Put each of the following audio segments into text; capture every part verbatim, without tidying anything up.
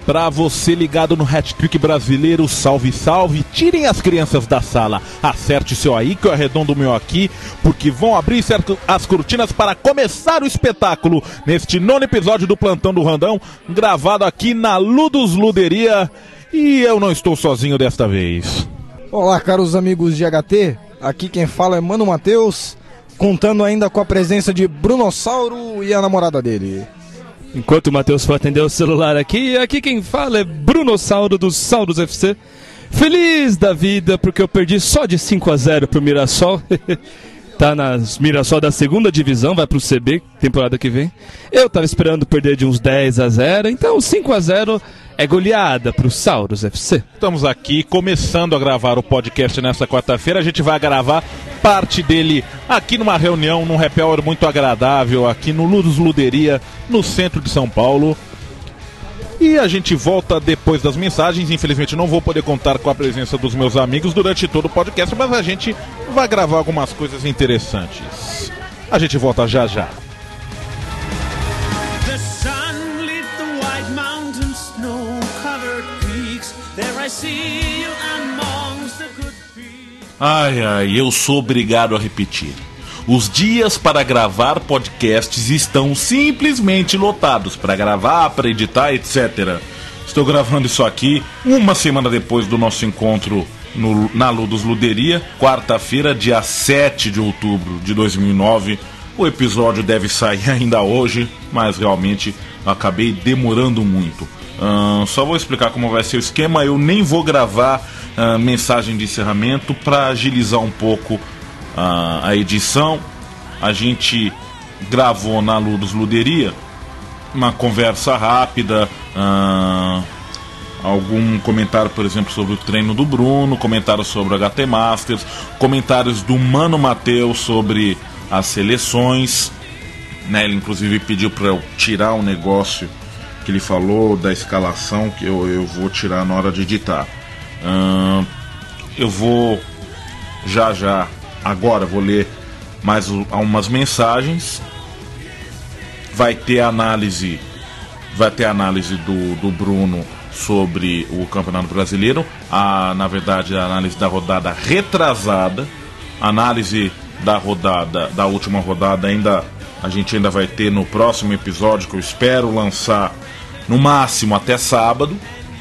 Pra você ligado no Hat-Trick brasileiro, salve, salve, tirem as crianças da sala, acerte seu aí que eu arredondo o meu aqui, porque vão abrir certo as cortinas para começar o espetáculo neste nono episódio do Plantão do Randão, gravado aqui na Ludus Luderia, e eu não estou sozinho desta vez. Olá, caros amigos de H T, aqui quem fala é Mano Matheus, contando ainda com a presença de Brunossauro e a namorada dele. Enquanto o Matheus for atender o celular aqui, aqui quem fala é Brunossauro dos Sauros F C. Feliz da vida porque eu perdi só de cinco a zero pro Mirassol. Tá nas Mirassol da segunda divisão, vai pro C B, temporada que vem. Eu tava esperando perder de uns dez a zero, então cinco a zero é goleada pro Sauros F C. Estamos aqui começando a gravar o podcast nessa quarta-feira. A gente vai gravar parte dele aqui numa reunião, num happy hour muito agradável, aqui no Ludus Luderia, no centro de São Paulo. E a gente volta depois das mensagens. Infelizmente não vou poder contar com a presença dos meus amigos durante todo o podcast, mas a gente vai gravar algumas coisas interessantes. A gente volta já já. Ai, ai, eu sou obrigado a repetir. Os dias para gravar podcasts estão simplesmente lotados. Para gravar, para editar, etcétera. Estou gravando isso aqui uma semana depois do nosso encontro no, na Ludus Luderia, quarta-feira, dia sete de outubro de dois mil e nove. O episódio deve sair ainda hoje, mas realmente acabei demorando muito. Uh, só vou explicar como vai ser o esquema. Eu nem vou gravar uh, mensagem de encerramento para agilizar um pouco uh, a edição. A gente gravou na Ludus Luderia uma conversa rápida, uh, algum comentário, por exemplo, sobre o treino do Bruno, comentários sobre o H T Masters, comentários do Mano Matheus sobre as seleções, né? Ele inclusive pediu para eu tirar um negócio que ele falou da escalação, que eu, eu vou tirar na hora de editar. Uh, eu vou já já, agora vou ler mais algumas mensagens. Vai ter análise, vai ter análise do, do Bruno sobre o Campeonato Brasileiro, a, na verdade a análise da rodada retrasada, análise da rodada, da última rodada ainda, a gente ainda vai ter no próximo episódio, que eu espero lançar no máximo até sábado.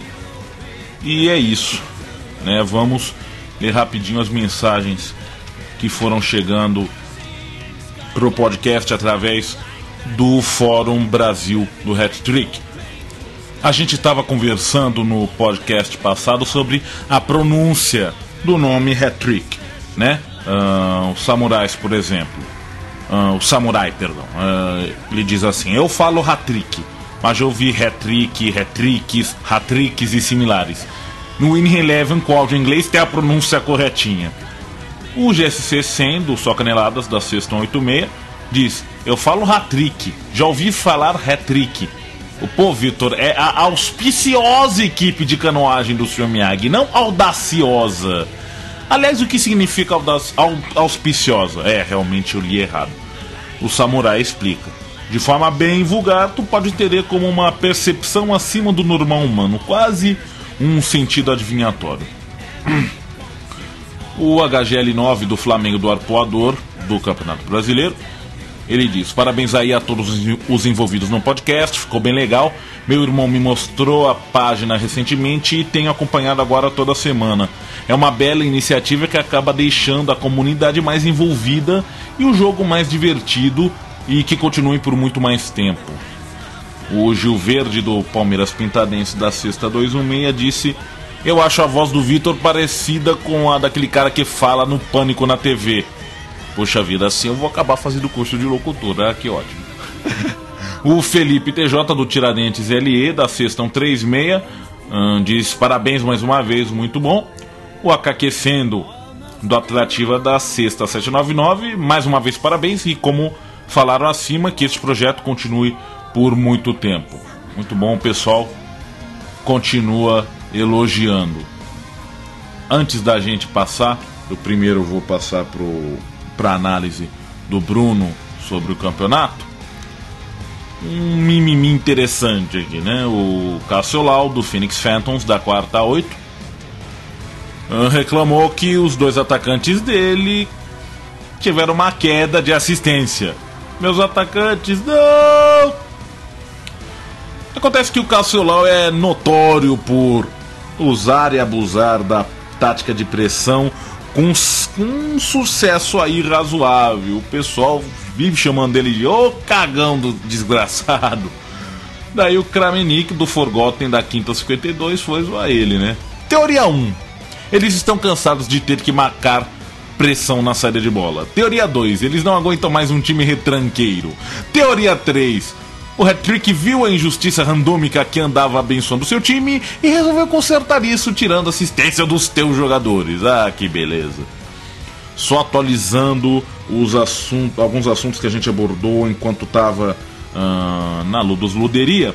E é isso, né? Vamos ler rapidinho as mensagens que foram chegando pro podcast através do Fórum Brasil do Hat-Trick. A gente estava conversando no podcast passado sobre a pronúncia do nome Hat-Trick, né? Uh, os samurais, por exemplo, uh, o samurai, perdão, uh, ele diz assim: eu falo Hat-Trick, mas eu vi hat-trick, hat-tricks, hat-tricks e similares. No Win Eleven, com áudio em inglês, tem a pronúncia corretinha. O G S C cem, do Só Caneladas, da Sexta oito seis, diz: eu falo hat-trick, já ouvi falar hat-trick. O pô, Vitor, é a auspiciosa equipe de canoagem do senhor Miyagi, não audaciosa. Aliás, o que significa audac- auspiciosa? É, realmente eu li errado. O samurai explica: de forma bem vulgar, tu pode entender como uma percepção acima do normal humano, quase um sentido adivinhatório. O H G L nove do Flamengo do Arpoador, do Campeonato Brasileiro, ele diz: parabéns aí a todos os envolvidos no podcast, ficou bem legal. Meu irmão me mostrou a página recentemente e tenho acompanhado agora toda semana. É uma bela iniciativa que acaba deixando a comunidade mais envolvida e o jogo mais divertido, e que continue por muito mais tempo. O Gil Verde do Palmeiras Pintadense da Sexta duzentos e dezesseis disse: eu acho a voz do Vitor parecida com a daquele cara que fala no Pânico na T V. Poxa vida, assim eu vou acabar fazendo curso de locutor, ah, que ótimo. O Felipe T J do Tiradentes L E da Sexta cento e trinta e seis hum, diz: parabéns mais uma vez, muito bom. O Aquecendo do Atrativa da Sexta setecentos e noventa e nove, mais uma vez parabéns, e como falaram acima, que este projeto continue por muito tempo. Muito bom, o pessoal continua elogiando. Antes da gente passar, eu primeiro vou passar para a análise do Bruno sobre o campeonato. um mimimi interessante aqui, né? O Cassiolau, do Phoenix Phantoms, da quarta a oito, reclamou que os dois atacantes dele tiveram uma queda de assistência. Meus atacantes, não! Acontece que o Cassiolau é notório por usar e abusar da tática de pressão com um sucesso aí razoável. O pessoal vive chamando ele de ô cagão do desgraçado. Daí o Kramnik do Forgotten da quinta cinquenta e dois foi zoar ele, né? Teoria um. Eles estão cansados de ter que marcar pressão na saída de bola. Teoria dois. Eles não aguentam mais um time retranqueiro. Teoria três. O Hat-Trick viu a injustiça randômica que andava abençoando seu time e resolveu consertar isso tirando assistência dos teus jogadores. Ah, que beleza. Só atualizando os assuntos, alguns assuntos que a gente abordou enquanto estava uh, na Ludus Luderia.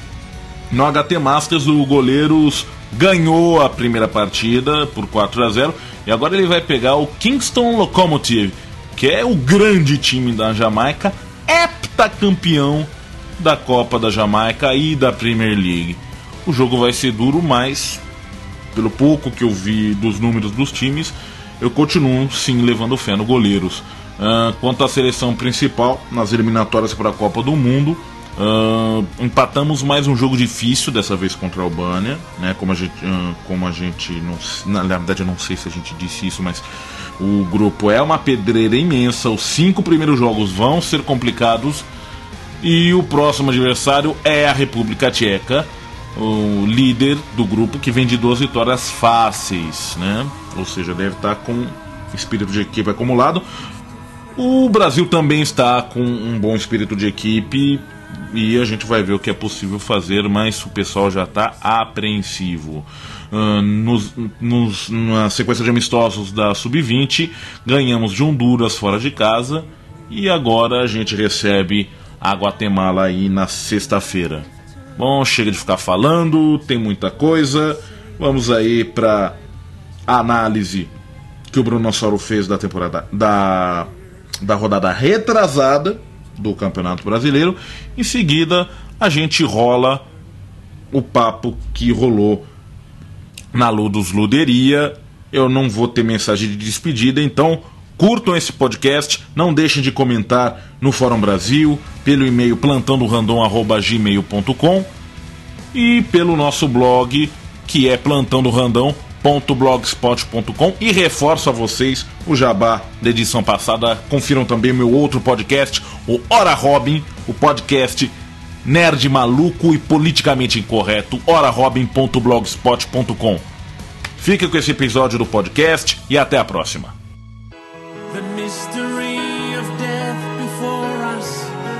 No H T Masters, o Goleiros ganhou a primeira partida por quatro a zero e agora ele vai pegar o Kingston Locomotive, que é o grande time da Jamaica, heptacampeão da Copa da Jamaica e da Premier League. O jogo vai ser duro, mas pelo pouco que eu vi dos números dos times, eu continuo sim levando fé no Goleiros. Uh, quanto à seleção principal, nas eliminatórias para a Copa do Mundo, uh, empatamos mais um jogo difícil, dessa vez contra a Albânia, né? Como a gente, uh, como a gente não, na verdade eu não sei se a gente disse isso, mas o grupo é uma pedreira imensa. Os cinco primeiros jogos vão ser complicados e o próximo adversário é a República Tcheca, o líder do grupo, que vem de duas vitórias fáceis, né? Ou seja, deve estar com espírito de equipe acumulado. O Brasil também está com um bom espírito de equipe e a gente vai ver o que é possível fazer, mas o pessoal já está apreensivo. Uh, nos, nos, na sequência de amistosos da sub vinte, ganhamos de Honduras fora de casa e agora a gente recebe a Guatemala aí na sexta-feira. Bom, chega de ficar falando, tem muita coisa. Vamos aí para a análise que o Brunossauro fez da temporada da, da rodada retrasada do Campeonato Brasileiro. Em seguida, a gente rola o papo que rolou na Ludus Luderia. Eu não vou ter mensagem de despedida, então curtam esse podcast, não deixem de comentar no Fórum Brasil, pelo e-mail plantão do random arroba gmail ponto com e pelo nosso blog, que é plantão do random ponto blogspot ponto com. E reforço a vocês o jabá da edição passada. Confiram também meu outro podcast, o Hora Robin, o podcast nerd maluco e politicamente incorreto, hora robin ponto blogspot ponto com. Fique com esse episódio do podcast e até a próxima. The mystery of death before us.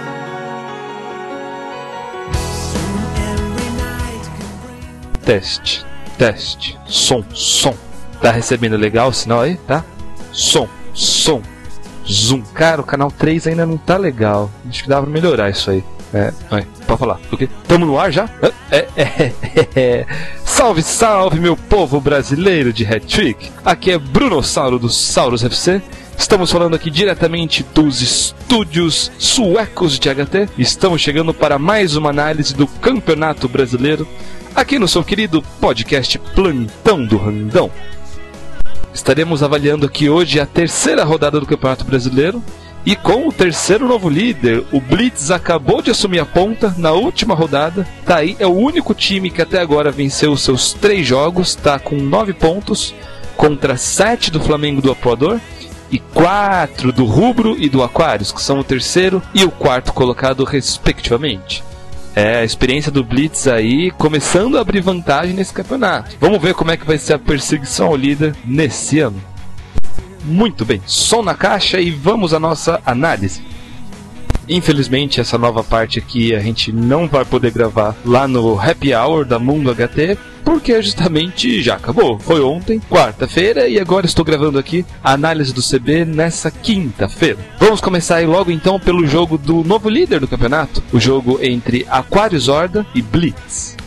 Soon every night can bring... Teste, teste, som, som. Tá recebendo legal o sinal aí? Tá? Som, som, zoom. Cara, o canal três ainda não tá legal. Acho que dá pra melhorar isso aí. É, aí, pode falar. O quê? Tamo no ar já? É, é, é, é. Salve, salve, meu povo brasileiro de Hat-Trick. Aqui é Brunossauro do Saurus F C. Estamos falando aqui diretamente dos estúdios suecos de H T. Estamos chegando para mais uma análise do Campeonato Brasileiro, aqui no seu querido podcast Plantão do Randão. Estaremos avaliando aqui hoje a terceira rodada do Campeonato Brasileiro. E com o terceiro novo líder, o Blitz acabou de assumir a ponta na última rodada. Tá aí, é o único time que até agora venceu os seus três jogos. Tá com nove pontos contra sete do Flamengo do Apoador e quatro do Rubro e do Aquarius, que são o terceiro e o quarto colocado respectivamente. É a experiência do Blitz aí começando a abrir vantagem nesse campeonato. Vamos ver como é que vai ser a perseguição ao líder nesse ano. Muito bem, som na caixa e vamos à nossa análise. Infelizmente essa nova parte aqui a gente não vai poder gravar lá no Happy Hour da Mundo H T, porque justamente já acabou. Foi ontem, quarta-feira, e agora estou gravando aqui a análise do C B nessa quinta-feira. Vamos começar aí logo então pelo jogo do novo líder do campeonato, o jogo entre Aquarius Horda e Blitz.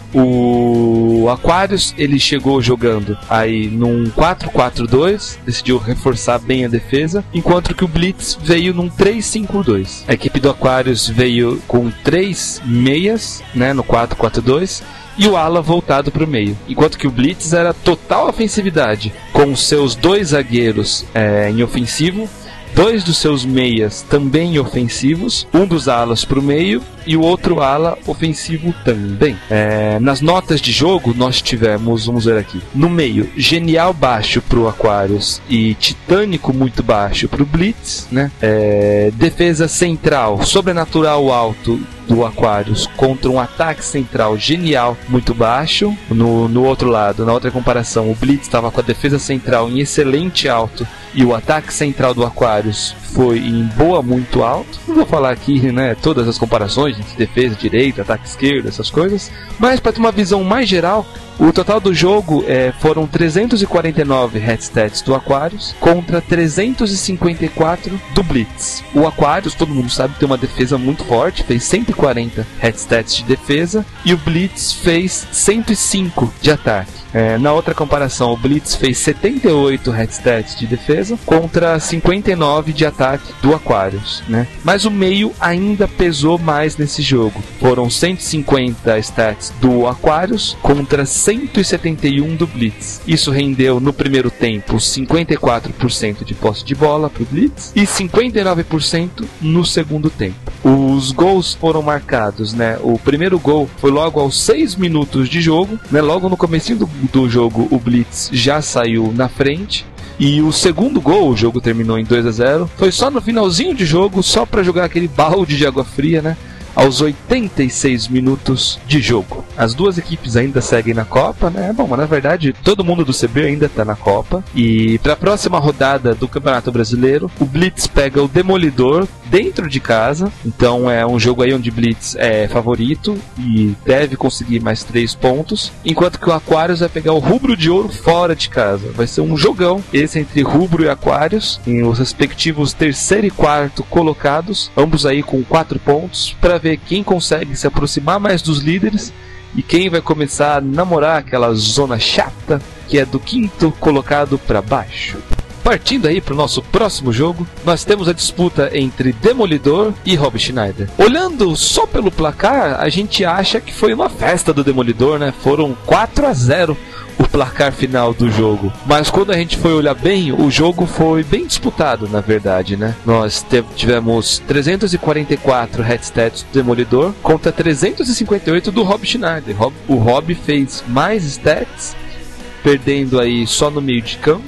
O Aquarius, ele chegou jogando aí num quatro quatro dois, decidiu reforçar bem a defesa, enquanto que o Blitz veio num três cinco dois. A equipe do Aquarius veio com três meias, né, no quatro quatro dois, e o ala voltado para o meio, enquanto que o Blitz era total ofensividade, com seus dois zagueiros é, em ofensivo, dois dos seus meias também ofensivos, um dos alas para o meio e o outro ala ofensivo também. É, nas notas de jogo nós tivemos, vamos ver aqui, no meio, genial baixo para o Aquarius e titânico muito baixo para o Blitz, né? É, defesa central, sobrenatural alto do Aquarius contra um ataque central genial muito baixo. No, no outro lado, na outra comparação, o Blitz estava com a defesa central em excelente alto e o ataque central do Aquarius foi em boa muito alto. Não vou falar aqui, né, todas as comparações de defesa, direita, ataque esquerdo, essas coisas, mas para ter uma visão mais geral, o total do jogo é, foram trezentos e quarenta e nove headstats do Aquarius contra trezentos e cinquenta e quatro do Blitz. O Aquarius, todo mundo sabe, tem uma defesa muito forte, fez cento e quarenta headstats de defesa e o Blitz fez cento e cinco de ataque. É, na outra comparação, o Blitz fez setenta e oito headstats de defesa contra cinquenta e nove de ataque do Aquarius, né? Mas o meio ainda pesou mais nesse jogo. Foram cento e cinquenta stats do Aquarius contra cento e setenta e um do Blitz. Isso rendeu no primeiro tempo cinquenta e quatro por cento de posse de bola para o Blitz e cinquenta e nove por cento no segundo tempo. Os gols foram marcados, né? O primeiro gol foi logo aos seis minutos de jogo, né? Logo no comecinho do do jogo o Blitz já saiu na frente. E o segundo gol, o jogo terminou em dois a zero, foi só no finalzinho de jogo, só para jogar aquele balde de água fria, né? Aos oitenta e seis minutos de jogo. As duas equipes ainda seguem na Copa, né? Bom, mas na verdade todo mundo do C B ainda está na Copa. E para a próxima rodada do Campeonato Brasileiro, o Blitz pega o Demolidor dentro de casa. Então é um jogo aí onde o Blitz é favorito e deve conseguir mais três pontos. Enquanto que o Aquarius vai pegar o Rubro de Ouro fora de casa. Vai ser um jogão esse entre Rubro e Aquarius, em os respectivos terceiro e quarto colocados, ambos aí com quatro pontos, para ver quem consegue se aproximar mais dos líderes e quem vai começar a namorar aquela zona chata que é do quinto colocado para baixo. Partindo aí para o nosso próximo jogo, nós temos a disputa entre Demolidor e Rob Schneider. Olhando só pelo placar, a gente acha que foi uma festa do Demolidor, né? Foram quatro a zero o placar final do jogo. Mas quando a gente foi olhar bem, o jogo foi bem disputado, na verdade, né? Nós tivemos trezentos e quarenta e quatro headstats do Demolidor contra trezentos e cinquenta e oito do Rob Schneider. O Rob fez mais stats, perdendo aí só no meio de campo,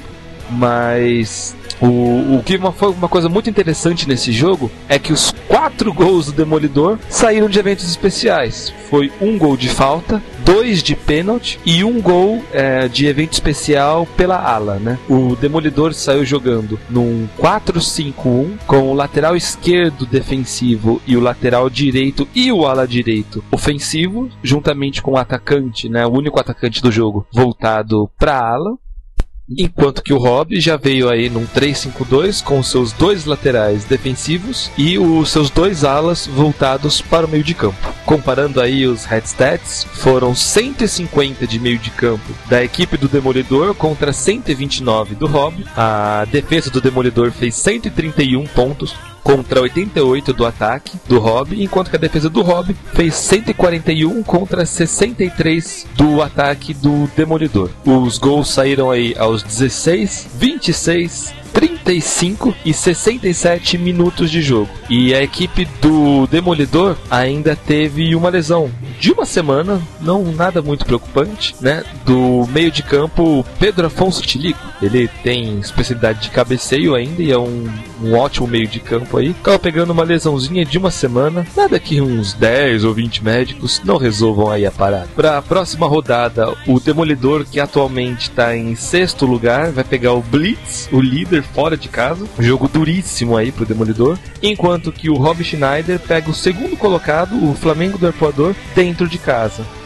mas o, o que uma, foi uma coisa muito interessante nesse jogo é que os quatro gols do Demolidor saíram de eventos especiais. Foi um gol de falta, dois de pênalti e um gol é, de evento especial pela ala, né? O Demolidor saiu jogando num quatro cinco um com o lateral esquerdo defensivo e o lateral direito e o ala direito ofensivo, juntamente com o atacante, né? O único atacante do jogo voltado para a ala. Enquanto que o Rob já veio aí num três cinco dois com seus dois laterais defensivos e os seus dois alas voltados para o meio de campo. Comparando aí os headstats, foram cento e cinquenta de meio de campo da equipe do Demolidor contra cento e vinte e nove do Rob. A defesa do Demolidor fez cento e trinta e um pontos contra oitenta e oito do ataque do Rob, enquanto que a defesa do Rob fez cento e quarenta e um contra sessenta e três do ataque do Demolidor. Os gols saíram aí aos dezesseis, vinte e seis, trinta e cinco e sessenta e sete minutos de jogo. E a equipe do Demolidor ainda teve uma lesão de uma semana, não nada muito preocupante, né? Do meio de campo, Pedro Afonso Tilico. Ele tem especialidade de cabeceio ainda e é um, um ótimo meio de campo aí. Acaba pegando uma lesãozinha de uma semana, nada que uns dez ou vinte médicos não resolvam aí a parada. Para a próxima rodada, o Demolidor, que atualmente está em sexto lugar, vai pegar o Blitz, o líder, fora de casa. Um jogo duríssimo aí pro Demolidor. Enquanto que o Rob Schneider pega o segundo colocado, o Flamengo do Arpoador, dentro de casa.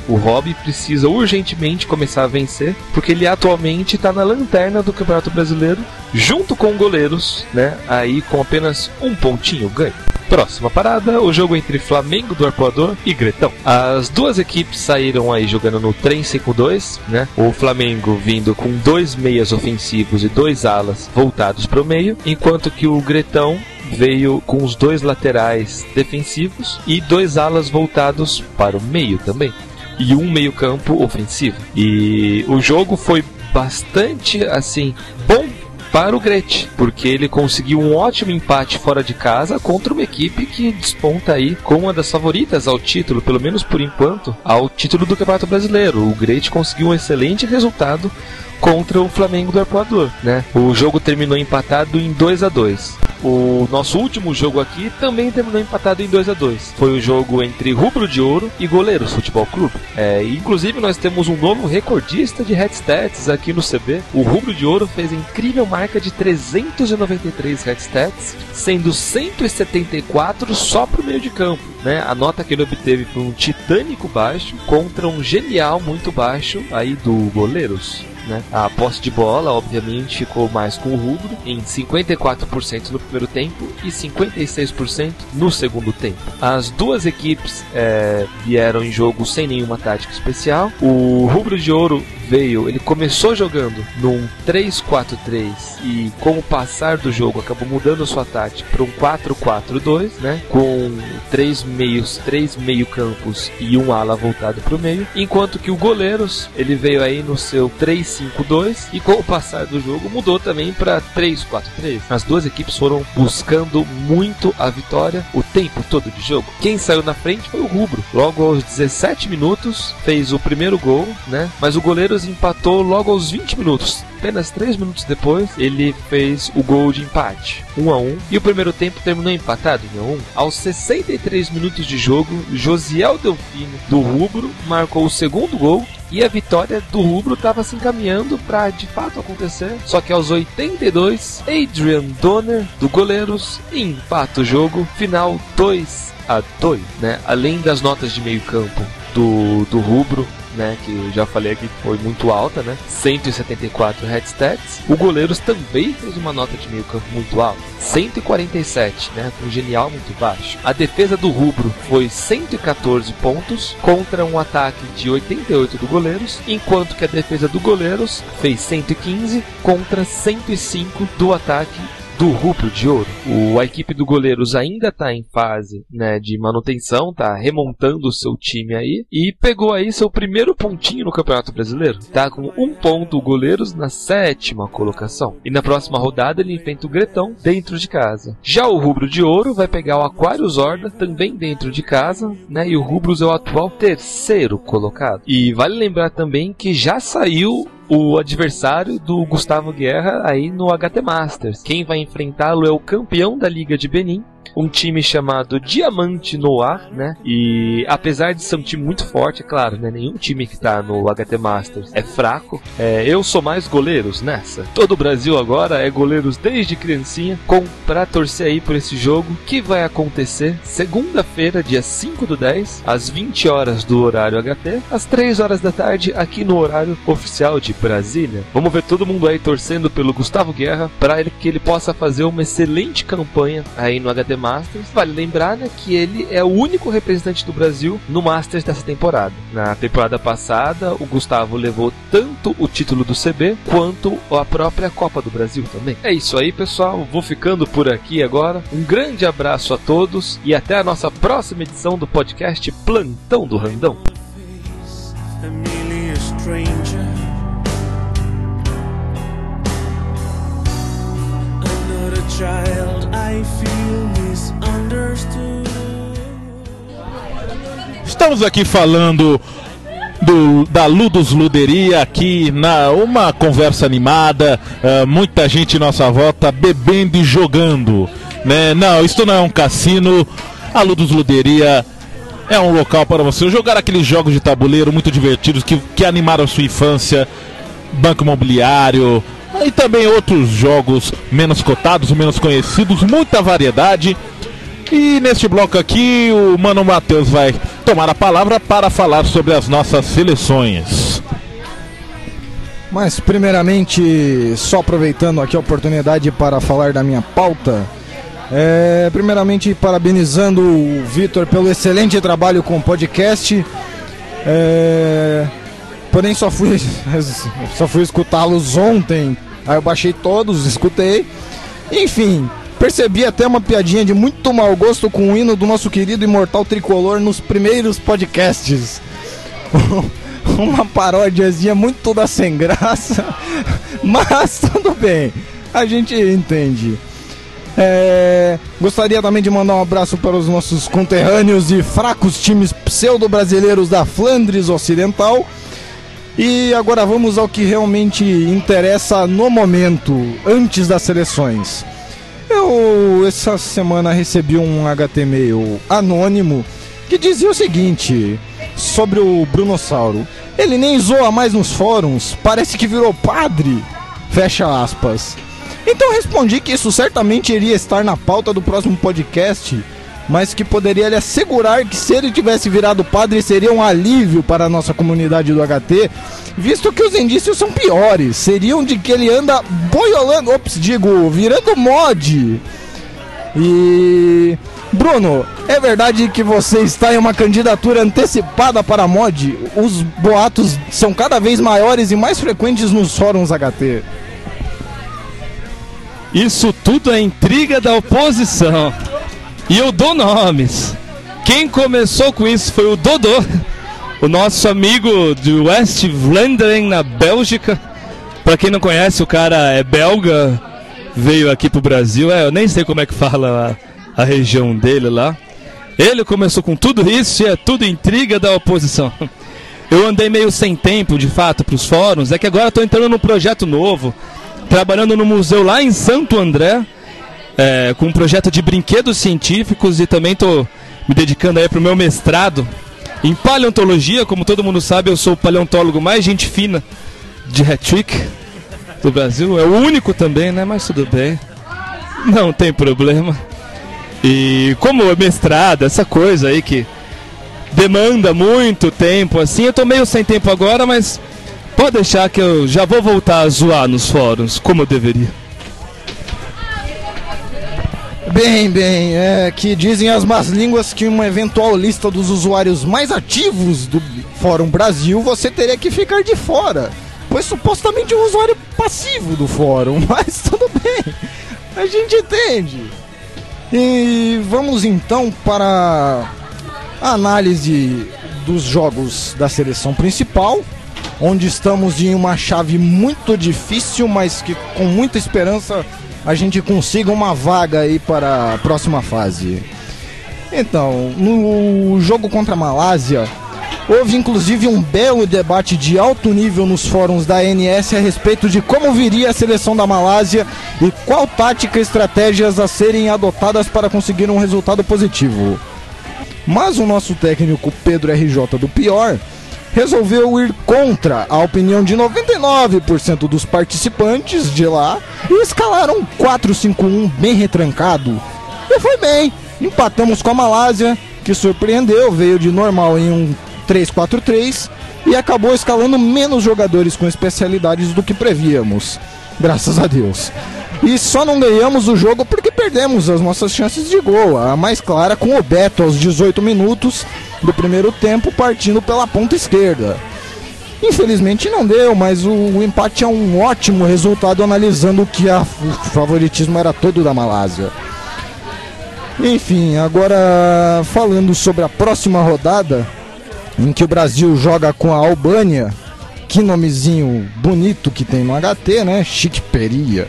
O Hobby precisa urgentemente começar a vencer, porque ele atualmente está na lanterna do Campeonato Brasileiro, junto com Goleiros, né? Aí com apenas um pontinho ganho. Próxima parada, o jogo entre Flamengo do Arpoador e Gretão. As duas equipes saíram aí jogando no três cinco dois, né? O Flamengo vindo com dois meias ofensivos e dois alas voltados para o meio, enquanto que o Gretão veio com os dois laterais defensivos e dois alas voltados para o meio também, e um meio campo ofensivo. E o jogo foi bastante, assim, bom para o Gret, porque ele conseguiu um ótimo empate fora de casa contra uma equipe que desponta aí como uma das favoritas ao título, pelo menos por enquanto, ao título do Campeonato Brasileiro. O Gret conseguiu um excelente resultado contra o Flamengo do Arpoador, né? O jogo terminou empatado em dois a dois. O nosso último jogo aqui também terminou empatado em dois a dois. Foi o jogo entre Rubro de Ouro e Goleiros Futebol Clube. É, inclusive nós temos um novo recordista de headstats aqui no C B. O Rubro de Ouro fez a incrível marca de trezentos e noventa e três headstats, sendo cento e setenta e quatro só pro meio de campo, né? A nota que ele obteve foi um titânico baixo contra um genial muito baixo aí do Goleiros, né? A posse de bola, obviamente, ficou mais com o Rubro, em cinquenta e quatro por cento no primeiro tempo e cinquenta e seis por cento no segundo tempo. As duas equipes é, vieram em jogo sem nenhuma tática especial. O Rubro de Ouro veio, ele começou jogando num três quatro três e com o passar do jogo acabou mudando sua tática para um quatro quatro dois, né? Com três meios, três meio campos e um ala voltado para o meio, enquanto que o Goleiros, ele veio aí no seu três cinco dois e com o passar do jogo mudou também para três quatro três. As duas equipes foram buscando muito a vitória o tempo todo de jogo. Quem saiu na frente foi o Rubro. Logo aos dezessete minutos fez o primeiro gol, né? Mas o Goleiros empatou logo aos vinte minutos. Apenas três minutos depois, ele fez o gol de empate, um a um, e o primeiro tempo terminou empatado em um a um. Aos sessenta e três minutos de jogo, Josiel Delfino, do Rubro, marcou o segundo gol, e a vitória do Rubro estava se encaminhando para de fato acontecer. Só que aos oitenta e dois, Adrian Donner, do Goleiros, empata o jogo, final dois a dois, né? Além das notas de meio campo do, do Rubro, né, que eu já falei aqui que foi muito alta, né, cento e setenta e quatro headstats, o Goleiros também fez uma nota de meio campo muito alta, cento e quarenta e sete, né, com um genial muito baixo. A defesa do Rubro foi cento e quatorze pontos contra um ataque de oitenta e oito do Goleiros, enquanto que a defesa do Goleiros fez cento e quinze contra cento e cinco do ataque do Rubro de Ouro. O, a equipe do Goleiros ainda está em fase, né, de manutenção, está remontando o seu time aí e pegou aí seu primeiro pontinho no Campeonato Brasileiro. Está com um ponto o Goleiros na sétima colocação. E na próxima rodada ele enfrenta o Gretão dentro de casa. Já o Rubro de Ouro vai pegar o Aquários Horda também dentro de casa, né, e o Rubros é o atual terceiro colocado. E vale lembrar também que já saiu o adversário do Gustavo Guerra aí no H T Masters. Quem vai enfrentá-lo é o campeão da Liga de Benin, um time chamado Diamante Noir, né? E apesar de ser um time muito forte, é claro, né? Nenhum time que tá no H T Masters é fraco. É, eu sou mais Goleiros nessa. Todo o Brasil agora é Goleiros desde criancinha, com, pra torcer aí por esse jogo, que vai acontecer segunda-feira, dia cinco do dez, às vinte horas do horário H T, às três horas da tarde, aqui no horário oficial de Brasília. Vamos ver todo mundo aí torcendo pelo Gustavo Guerra, para ele, que ele possa fazer uma excelente campanha aí no H T Masters. Vale lembrar, né, que ele é o único representante do Brasil no Masters dessa temporada. Na temporada passada, o Gustavo levou tanto o título do C B quanto a própria Copa do Brasil também. É isso aí, pessoal. Vou ficando por aqui agora. Um grande abraço a todos e até a nossa próxima edição do podcast Plantão do Randão. Child, I feel misunderstood. Estamos aqui falando do, da Ludus Luderia, aqui na uma conversa animada, uh, muita gente em nossa volta bebendo e jogando, né? Não, isto não é um cassino. A Ludus Luderia é um local para você jogar aqueles jogos de tabuleiro muito divertidos que, que animaram a sua infância, Banco Imobiliário, e também outros jogos menos cotados, menos conhecidos, muita variedade. E neste bloco aqui o Mano Matheus vai tomar a palavra para falar sobre as nossas seleções. Mas primeiramente, só aproveitando aqui a oportunidade para falar da minha pauta, é, primeiramente parabenizando o Vitor pelo excelente trabalho com o podcast, é, porém só fui, só fui escutá-los ontem, aí eu baixei todos, escutei, enfim, percebi até uma piadinha de muito mau gosto com o hino do nosso querido imortal tricolor nos primeiros podcasts. Uma paródiazinha muito da sem graça, mas tudo bem, a gente entende. É, gostaria também de mandar um abraço para os nossos conterrâneos e fracos times pseudo-brasileiros da Flandres Ocidental. E agora vamos ao que realmente interessa no momento, antes das seleções. Eu essa semana recebi um H T mail anônimo que dizia o seguinte sobre o Brunossauro: ele nem zoa mais nos fóruns, parece que virou padre, fecha aspas. Então respondi que isso certamente iria estar na pauta do próximo podcast, mas que poderia lhe assegurar que se ele tivesse virado padre seria um alívio para a nossa comunidade do H T, visto que os indícios são piores, seriam de que ele anda boiolando, ops, digo, virando mod. E... Bruno, é verdade que você está em uma candidatura antecipada para mod? Os boatos são cada vez maiores e mais frequentes nos fóruns H T. Isso tudo é intriga da oposição. E eu dou nomes. Quem começou com isso foi o Dodô, o nosso amigo de West Vlaanderen, na Bélgica. Pra quem não conhece, o cara é belga, veio aqui pro Brasil. É, eu nem sei como é que fala a, a região dele lá. Ele começou com tudo isso e é tudo intriga da oposição. Eu andei meio sem tempo, de fato, pros fóruns. É que agora eu tô entrando num projeto novo, trabalhando no museu lá em Santo André, é, com um projeto de brinquedos científicos, e também estou me dedicando aí para o meu mestrado em paleontologia. Como todo mundo sabe, eu sou o paleontólogo mais gente fina de hat-trick do Brasil. É o único também, né? Mas tudo bem, não tem problema. E como é mestrado, essa coisa aí que demanda muito tempo, assim, eu tô meio sem tempo agora, mas pode deixar que eu já vou voltar a zoar nos fóruns, como eu deveria. Bem, bem, é que dizem as más línguas que uma eventual lista dos usuários mais ativos do Fórum Brasil você teria que ficar de fora, pois supostamente é um usuário passivo do fórum, mas tudo bem, a gente entende. E vamos então para a análise dos jogos da seleção principal, onde estamos em uma chave muito difícil, mas que com muita esperança a gente consiga uma vaga aí para a próxima fase. Então, no jogo contra a Malásia, houve inclusive um belo debate de alto nível nos fóruns da A N S a respeito de como viria a seleção da Malásia e qual tática e estratégias a serem adotadas para conseguir um resultado positivo. Mas o nosso técnico Pedro R J do Pior resolveu ir contra a opinião de noventa e nove por cento dos participantes de lá e escalaram um quatro cinco um bem retrancado. E foi bem, empatamos com a Malásia, que surpreendeu, veio de normal em um três quatro três e acabou escalando menos jogadores com especialidades do que prevíamos, graças a Deus. E só não ganhamos o jogo porque perdemos as nossas chances de gol, a mais clara com o Beto aos dezoito minutos do primeiro tempo partindo pela ponta esquerda. Infelizmente não deu, mas o, o empate é um ótimo resultado analisando que a, o favoritismo era todo da Malásia. Enfim, agora falando sobre a próxima rodada, em que o Brasil joga com a Albânia, que nomezinho bonito que tem no H T, né? Chiqueperia.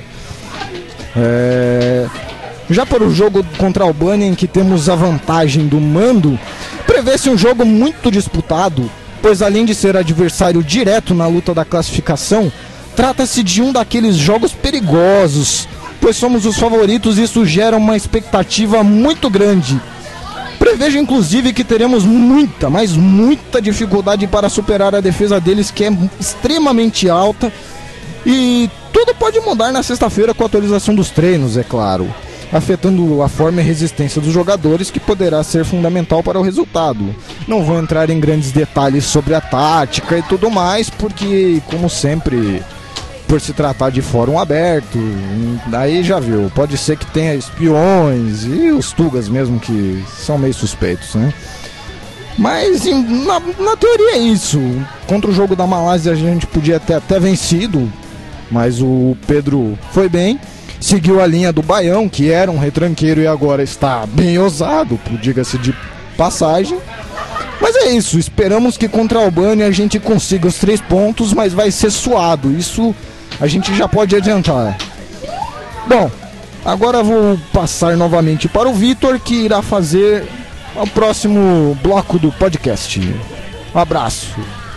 É... Já para o jogo contra a Albânia, em que temos a vantagem do mando, prevê-se um jogo muito disputado, pois além de ser adversário direto na luta da classificação, trata-se de um daqueles jogos perigosos, pois somos os favoritos e isso gera uma expectativa muito grande. Prevejo inclusive que teremos muita, mas muita dificuldade para superar a defesa deles, que é extremamente alta, e tudo pode mudar na sexta-feira com a atualização dos treinos, é claro. afetando a forma e resistência dos jogadores, que poderá ser fundamental para o resultado. Não vou entrar em grandes detalhes sobre a tática e tudo mais, porque, como sempre, por se tratar de fórum aberto, daí já viu, pode ser que tenha espiões e os tugas mesmo, que são meio suspeitos, né? Mas na, na teoria é isso. Contra o jogo da Malásia a gente podia ter até vencido, mas o Pedro foi bem, seguiu a linha do Baião, que era um retranqueiro e agora está bem ousado, diga-se de passagem. Mas é isso, esperamos que contra a Albânia a gente consiga os três pontos, mas vai ser suado, isso a gente já pode adiantar. Bom, agora vou passar novamente para o Vitor, que irá fazer o próximo bloco do podcast. Um abraço.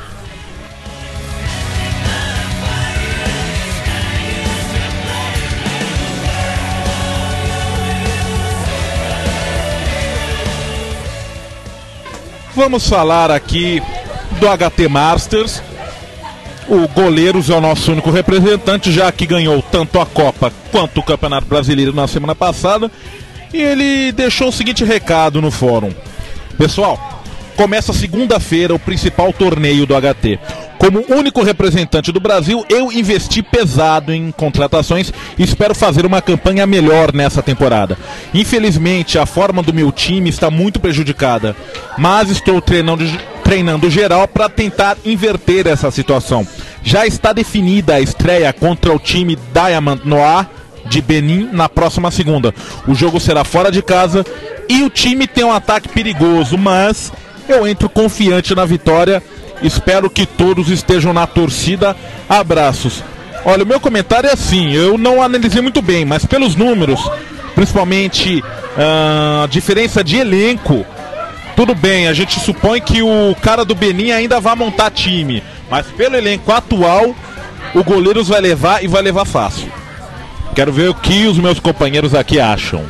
Vamos falar aqui do H T Masters. O Goleiros é o nosso único representante, já que ganhou tanto a Copa quanto o Campeonato Brasileiro na semana passada. E ele deixou o seguinte recado no fórum: pessoal, começa segunda-feira o principal torneio do H T. Como único representante do Brasil, eu investi pesado em contratações e espero fazer uma campanha melhor nessa temporada. Infelizmente, a forma do meu time está muito prejudicada, mas estou treinando, treinando geral para tentar inverter essa situação. Já está definida a estreia contra o time Diamond Noir de Benin na próxima segunda. O jogo será fora de casa e o time tem um ataque perigoso, mas eu entro confiante na vitória. Espero que todos estejam na torcida. Abraços. Olha, o meu comentário é assim, eu não analisei muito bem, mas pelos números, principalmente uh, a diferença de elenco, tudo bem, a gente supõe que o cara do Benin ainda vai montar time, mas pelo elenco atual, o Goleiros vai levar e vai levar fácil. Quero ver o que os meus companheiros aqui acham.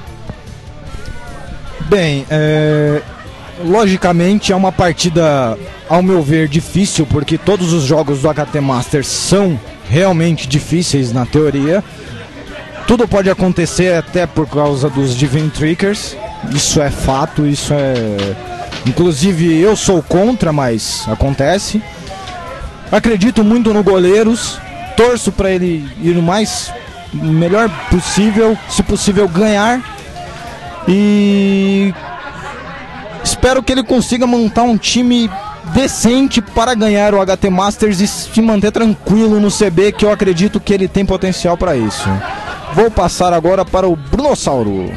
Bem, é... logicamente é uma partida, ao meu ver, difícil, porque todos os jogos do H T Masters são realmente difíceis na teoria. Tudo pode acontecer até por causa dos Divine Trickers, isso é fato, isso é... Inclusive eu sou contra, mas acontece. Acredito muito no Goleiros, torço para ele ir o mais melhor possível, se possível ganhar, e espero que ele consiga montar um time decente para ganhar o H T Masters e se manter tranquilo no C B, que eu acredito que ele tem potencial para isso. Vou passar agora para o Brunossauro.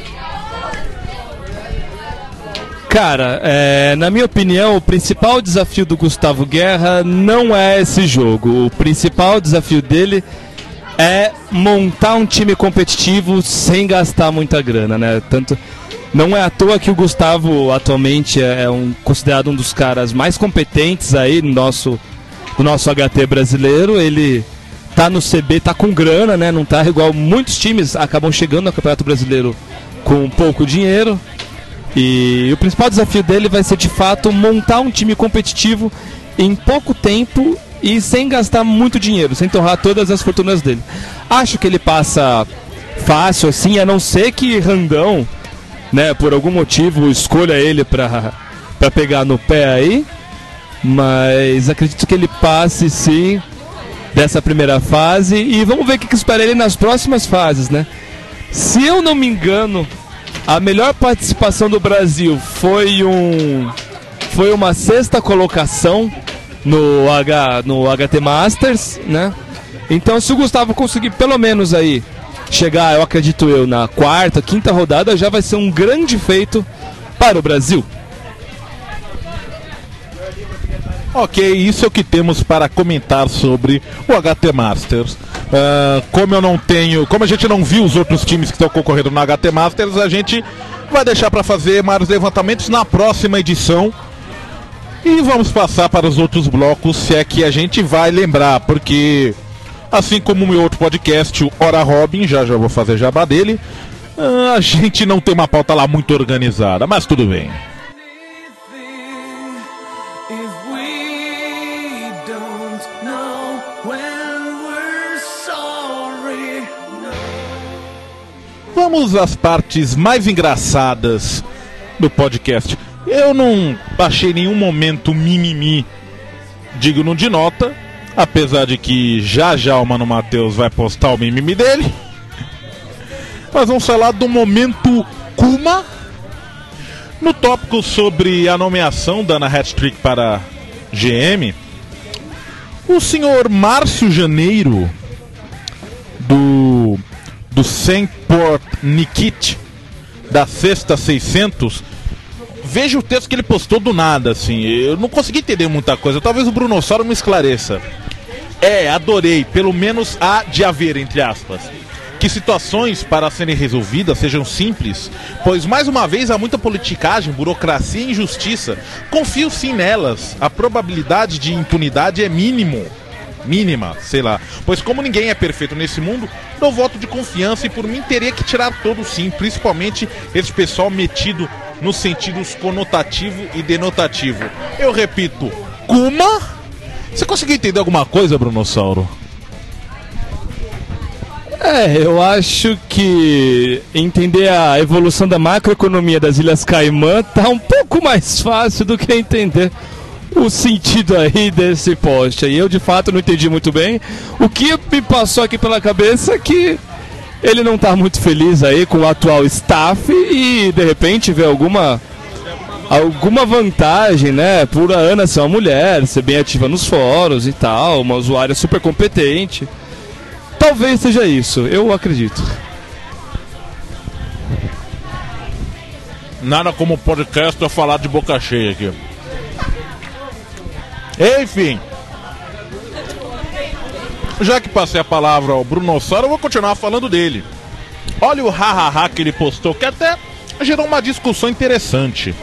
Cara, é, na minha opinião, o principal desafio do Gustavo Guerra não é esse jogo. O principal desafio dele é montar um time competitivo sem gastar muita grana, né? Tanto, não é à toa que o Gustavo atualmente é um, considerado um dos caras mais competentes aí no nosso, no nosso H T brasileiro. Ele tá no C B, tá com grana, né? Não tá igual muitos times acabam chegando no Campeonato Brasileiro com pouco dinheiro. E o principal desafio dele vai ser, de fato, montar um time competitivo em pouco tempo e sem gastar muito dinheiro, sem torrar todas as fortunas dele. Acho que ele passa fácil, assim, a não ser que Randão, né, por algum motivo, escolha ele pra, pra pegar no pé aí. Mas acredito que ele passe, sim, dessa primeira fase. E vamos ver o que, que espera ele nas próximas fases, né? Se eu não me engano, a melhor participação do Brasil foi um foi uma sexta colocação no, H, no H T Masters, né? Então, se o Gustavo conseguir pelo menos aí chegar, eu acredito eu, na quarta, quinta rodada, já vai ser um grande feito para o Brasil. Ok, isso é o que temos para comentar sobre o H T Masters. Uh, como eu não tenho, como a gente não viu os outros times que estão concorrendo no H T Masters, a gente vai deixar para fazer mais levantamentos na próxima edição. E vamos passar para os outros blocos, se é que a gente vai lembrar, porque assim como o meu outro podcast, o Hora Robin, já já vou fazer jabá dele, uh, a gente não tem uma pauta lá muito organizada, mas tudo bem. vamos às partes mais engraçadas do podcast. Eu não achei nenhum momento mimimi digno de nota, apesar de que já já o Mano Matheus vai postar o mimimi dele. Nós vamos falar do momento Kuma, no tópico sobre a nomeação da Ana Hat-Trick para G M. O senhor Márcio Janeiro, do, do Saint-Port Nikit, da Sexta seiscentos, veja o texto que ele postou do nada, assim. Eu não consegui entender muita coisa. Talvez o Brunossauro me esclareça. É, adorei. Pelo menos há de haver, entre aspas, que situações para serem resolvidas sejam simples, pois mais uma vez há muita politicagem, burocracia e injustiça. Confio sim nelas. A probabilidade de impunidade é mínimo. Mínima, sei lá. Pois como ninguém é perfeito nesse mundo, dou voto de confiança e por mim teria que tirar todos sim, principalmente esse pessoal metido nos sentidos conotativo e denotativo. Eu repito, Kuma? Você conseguiu entender alguma coisa, Brunossauro? É, eu acho que entender a evolução da macroeconomia das Ilhas Caimã tá um pouco mais fácil do que entender o sentido aí desse post. E eu de fato não entendi muito bem. O que me passou aqui pela cabeça é que ele não tá muito feliz aí com o atual staff e de repente vê alguma alguma vantagem, né, por a Ana ser uma mulher, ser bem ativa nos fóruns e tal, uma usuária super competente. Talvez seja isso, eu acredito. Nada como podcast eu falar de boca cheia aqui. Enfim, já que passei a palavra ao Brunossauro, eu vou continuar falando dele. Olha o hahaha que ele postou, que até gerou uma discussão interessante.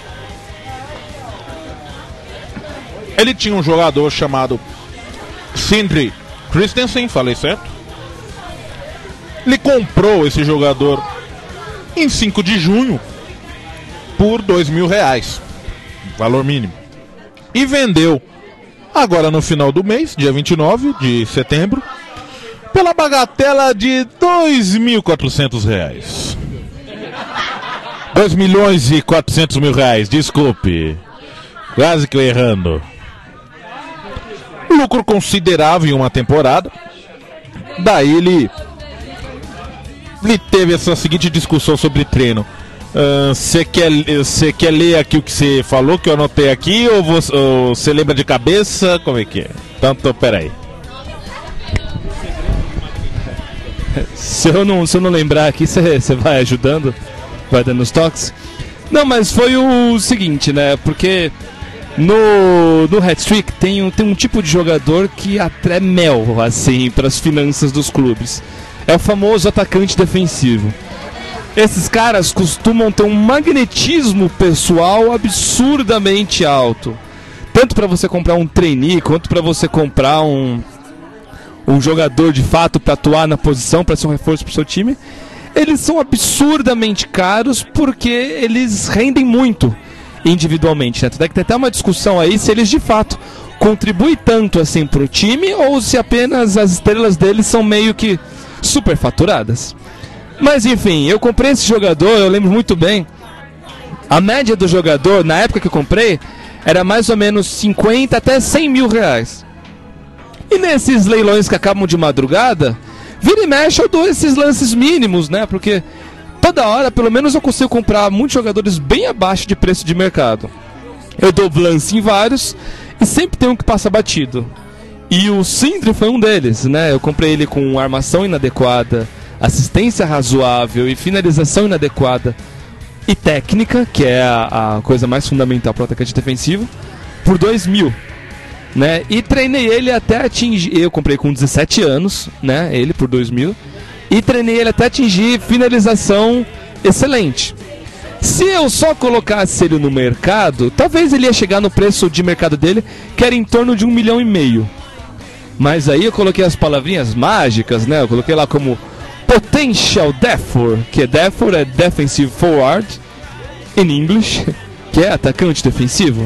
Ele tinha um jogador chamado Sindri Christensen, falei certo? Ele comprou esse jogador em cinco de junho por dois mil reais, valor mínimo. E vendeu agora no final do mês, dia vinte e nove de setembro, pela bagatela de dois mil e quatrocentos reais. dois milhões e quatrocentos mil reais, desculpe. Quase que eu errando. Lucro considerável em uma temporada. Daí ele, ele teve essa seguinte discussão sobre treino. Você uh, quer, quer ler aqui o que você falou, que eu anotei aqui, ou você lembra de cabeça? Como é que é? Então, peraí. Se eu não, se eu não lembrar aqui, você vai ajudando, vai dando os toques. Não, mas foi o seguinte, né? Porque no, no Hat-Trick tem um, tem um tipo de jogador que atrai mel, assim, para as finanças dos clubes. É o famoso atacante defensivo. Esses caras costumam ter um magnetismo pessoal absurdamente alto. Tanto para você comprar um trainee, quanto para você comprar um, um jogador de fato para atuar na posição, para ser um reforço para o seu time. Eles são absurdamente caros porque eles rendem muito individualmente, né? Tem que ter até uma discussão aí se eles de fato contribuem tanto assim para o time ou se apenas as estrelas deles são meio que superfaturadas. Mas enfim, eu comprei esse jogador, eu lembro muito bem. A média do jogador, na época que eu comprei, era mais ou menos cinquenta até cem mil reais. E nesses leilões que acabam de madrugada, vira e mexe eu dou esses lances mínimos, né? Porque toda hora, pelo menos, eu consigo comprar muitos jogadores bem abaixo de preço de mercado. Eu dou lance em vários e sempre tem um que passa batido. E o Sindri foi um deles, né? Eu comprei ele com armação inadequada, assistência razoável e finalização inadequada e técnica, que é a, a coisa mais fundamental para o atacante defensivo, por dois mil, né? E treinei ele até atingir, eu comprei com dezessete anos, né? Ele por dois mil, e treinei ele até atingir finalização excelente. Se eu só colocasse ele no mercado, talvez ele ia chegar no preço de mercado dele, que era em torno de um milhão e meio. Mas aí eu coloquei as palavrinhas mágicas, né? Eu coloquei lá como Potential Defor, que é Defor é Defensive Forward, in English, que é atacante defensivo.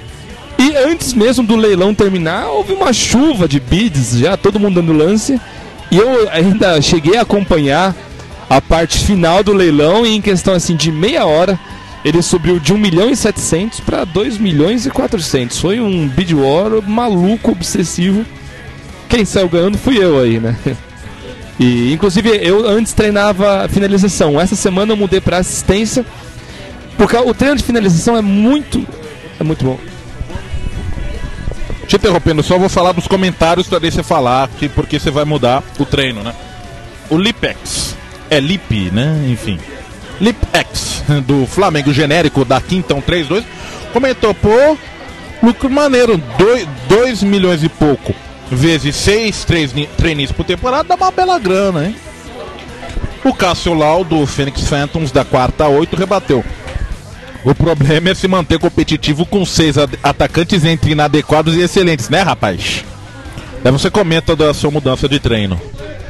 E antes mesmo do leilão terminar, houve uma chuva de bids, já todo mundo dando lance, e eu ainda cheguei a acompanhar a parte final do leilão e em questão assim de meia hora ele subiu de um milhão e setecentos para dois milhões e quatrocentos. Foi um bid war maluco, obsessivo. Quem saiu ganhando fui eu aí, né? E inclusive eu antes treinava finalização. Essa semana eu mudei para assistência, porque o treino de finalização é muito é muito bom. Te interrompendo, só vou falar dos comentários pra você falar, que, porque você vai mudar o treino, né? O Lipex, é Lip, né? Enfim. Lipex, do Flamengo genérico da Quintão três dois, comentou, pô, lucro maneiro, dois milhões e pouco, vezes seis treinistas por temporada, dá uma bela grana, hein? O Cássio Lau, do Phoenix Phantoms, da quarta a oito, rebateu. O problema é se manter competitivo com seis atacantes entre inadequados e excelentes, né, rapaz? Daí você comenta da sua mudança de treino.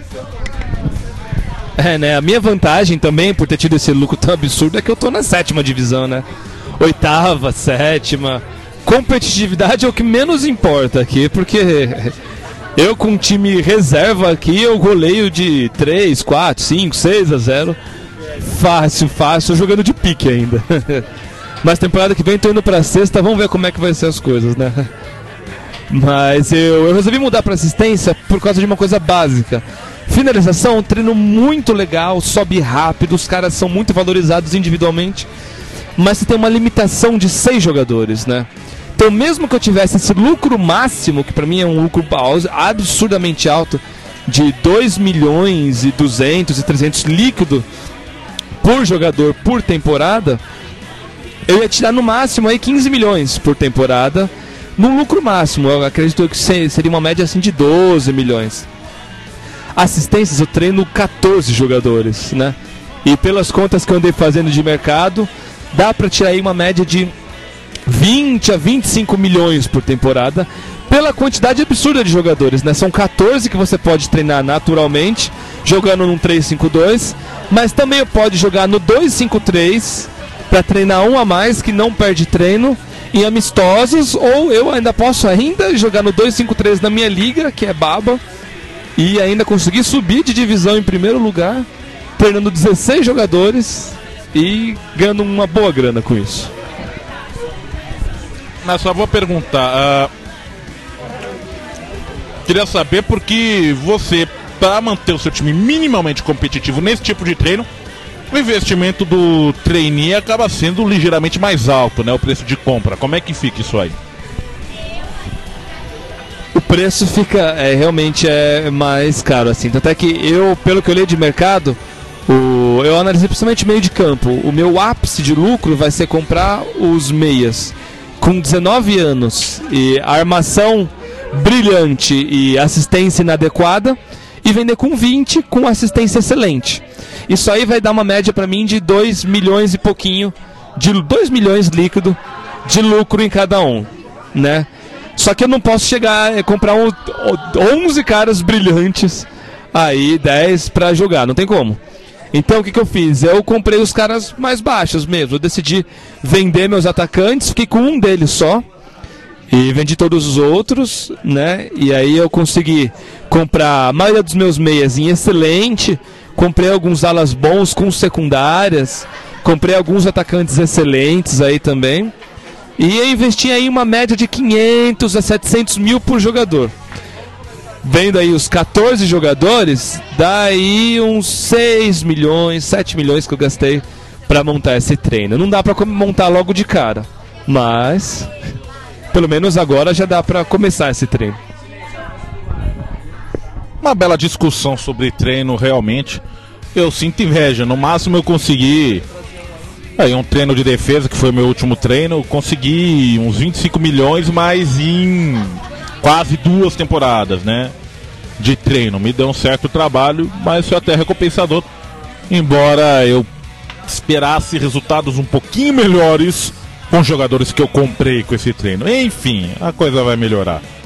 É, né? A minha vantagem também, por ter tido esse lucro tão absurdo, é que eu tô na sétima divisão, né? Oitava, sétima. Competitividade é o que menos importa aqui, porque eu com um time reserva aqui, eu goleio de três, quatro, cinco, seis a zero. Fácil, fácil, jogando de pique ainda. Mas temporada que vem tô indo pra sexta, vamos ver como é que vai ser as coisas, né? Mas eu, eu resolvi mudar pra assistência por causa de uma coisa básica. Finalização, um treino muito legal, sobe rápido, os caras são muito valorizados individualmente, mas você tem uma limitação de seis jogadores, né? Então mesmo que eu tivesse esse lucro máximo, que pra mim é um lucro absurdamente alto, de dois milhões e duzentos e trezentos líquido por jogador por temporada, eu ia tirar no máximo aí quinze milhões por temporada, no lucro máximo. Eu acredito que seria uma média assim de doze milhões. Assistências eu treino catorze jogadores, né? E pelas contas que eu andei fazendo de mercado, dá pra tirar aí uma média de vinte a vinte e cinco milhões por temporada, pela quantidade absurda de jogadores, né? São catorze que você pode treinar naturalmente, jogando num três cinco dois, mas também pode jogar no dois cinco três, para treinar um a mais que não perde treino, em amistosos, ou eu ainda posso ainda jogar no dois cinco três na minha liga, que é baba, e ainda conseguir subir de divisão em primeiro lugar, treinando dezesseis jogadores e ganhando uma boa grana com isso. Mas só vou perguntar, uh, queria saber porque você, para manter o seu time minimamente competitivo nesse tipo de treino, o investimento do trainee acaba sendo ligeiramente mais alto, né? O preço de compra. Como é que fica isso aí? O preço fica é, realmente é mais caro, assim. Tanto é que eu, pelo que eu li de mercado, o, eu analisei principalmente meio de campo. O meu ápice de lucro vai ser comprar os meias com dezenove anos e armação brilhante e assistência inadequada, e vender com vinte com assistência excelente. Isso aí vai dar uma média pra mim de dois milhões e pouquinho, de dois milhões líquido de lucro em cada um, né? Só que eu não posso chegar e comprar um, onze caras brilhantes aí, dez pra jogar, não tem como. Então o que, que eu fiz? Eu comprei os caras mais baixos mesmo. Eu decidi vender meus atacantes, fiquei com um deles só e vendi todos os outros, né? E aí eu consegui comprar a maioria dos meus meias em excelente, comprei alguns alas bons com secundárias, comprei alguns atacantes excelentes aí também, e eu investi aí uma média de quinhentos a setecentos mil por jogador. Vendo aí os catorze jogadores, dá aí uns seis milhões, sete milhões que eu gastei pra montar esse treino. Não dá pra montar logo de cara, mas pelo menos agora já dá pra começar esse treino. Uma bela discussão sobre treino, realmente. Eu sinto inveja. No máximo eu consegui aí um treino de defesa, que foi o meu último treino. Eu consegui uns vinte e cinco milhões, mas em quase duas temporadas, né, de treino. Me deu um certo trabalho, mas foi até recompensador, embora eu esperasse resultados um pouquinho melhores com os jogadores que eu comprei com esse treino. Enfim, a coisa vai melhorar.